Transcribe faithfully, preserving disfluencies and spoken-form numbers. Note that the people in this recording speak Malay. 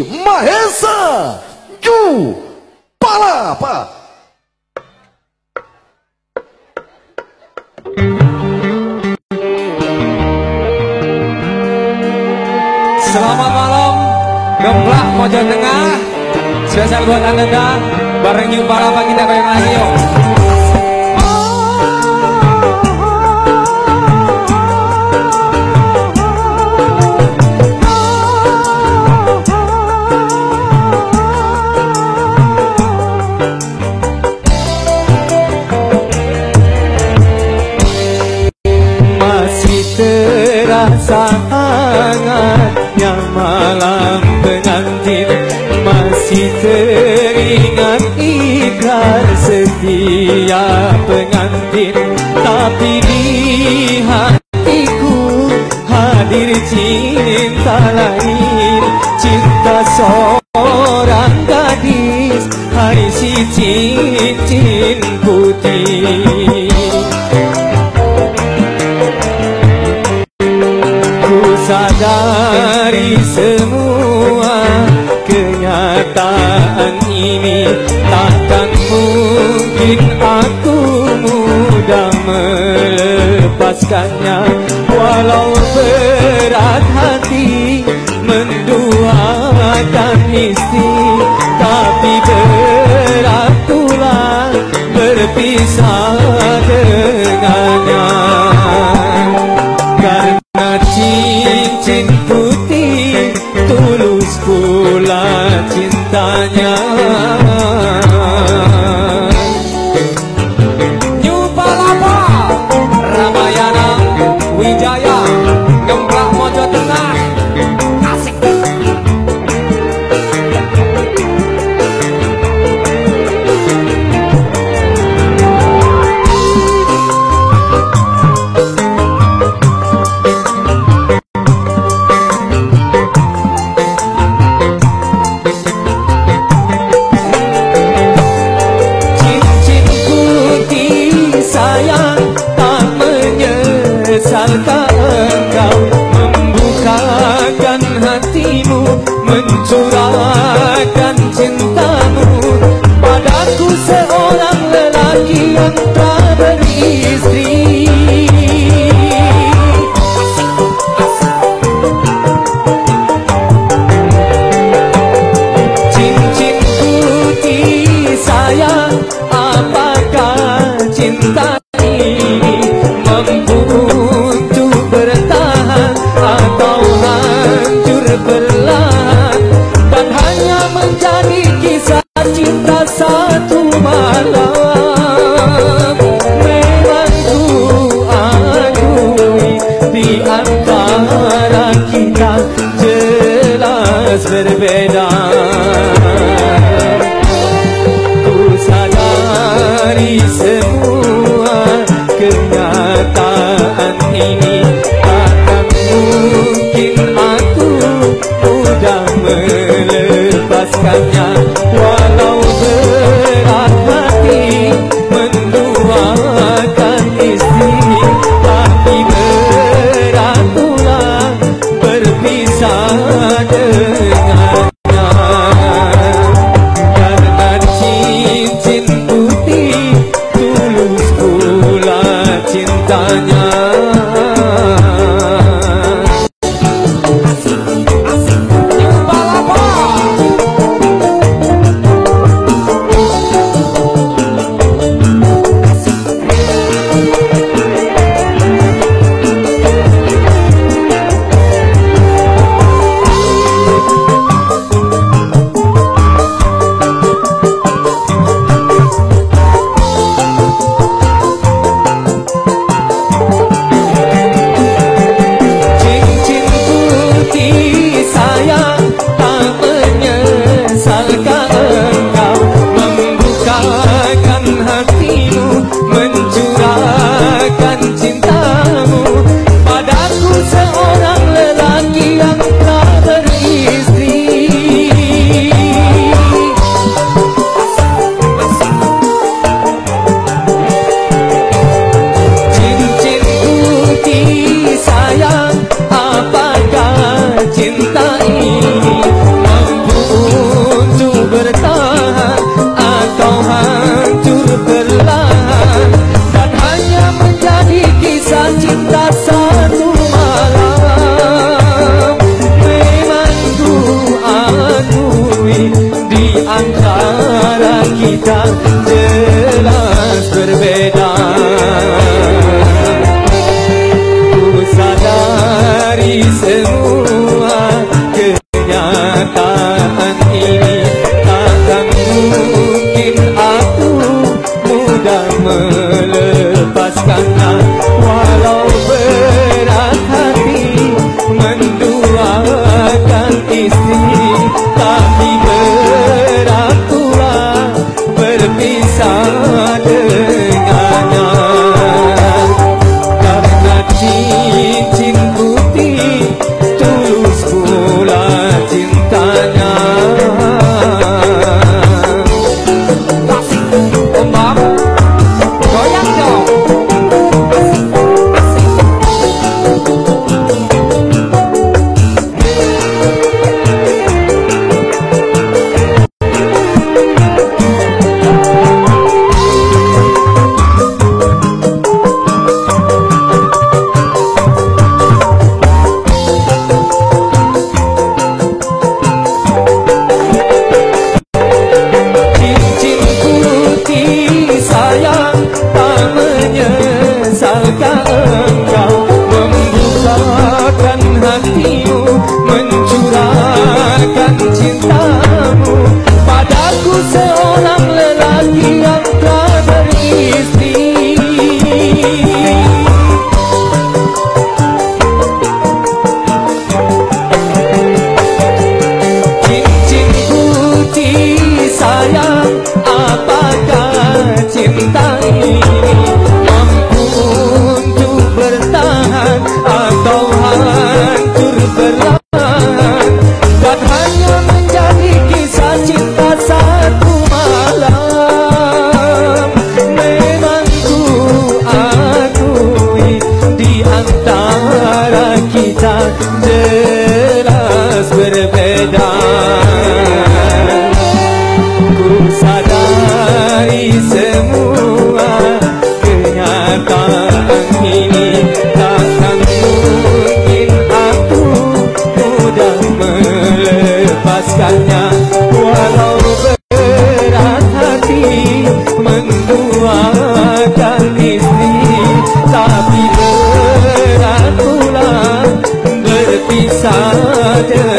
Mahesa Ju Palapa. Selamat malam, Gemblak Pojok Tengah, spesial buat Anda, bareng Ju Palapa kita goyang lagi yuk. Terasa hangatnya malam pengantin, masih teringat ikrar setia pengantin. Tapi di hatiku hadir cinta lain, cinta seorang gadis, hai si cincin putih. Sadari semua kenyataan ini, takkan mungkin aku mudah melepaskannya. Walau berat hati menduakan istri, tapi berat pula berpisah dengannya. Karena cincin putih tulus pula cintanya. Ju Palapa, Ramayana, Wijaya, Gemblak Pojok Tengah, asik. Salkah engkau membukakan hatimu, mencurahkan cintamu padaku, seorang lelaki yang tak beristri. Cincin putih sayang, apakah cinta ini mampu atau hancur perlahan, dan hanya menjadi kisah cinta satu malam. Memang ku akui di antara kita jelas berbeda. Ku sadari semua kenyataan ini, mungkin aku mudah melepaskannya. Walau berat hati menduakan istri, tapi berat pula berpisah dengannya. Karena cincin putih tulus pula cintanya. kenyataan ini takkan mungkin aku mudah melepaskannya. Walau berat hati menduakan istri, tapi berat pula berpisah dengannya. Karena cincin putih tulus pula cintanya. Ombak goyang dong. Jelas berbeda. Ku sadari semua kenyataan ini takkan mungkin aku mudah melepaskannya. Walau berat hati menduakan istri, tapi berat pula berpisah.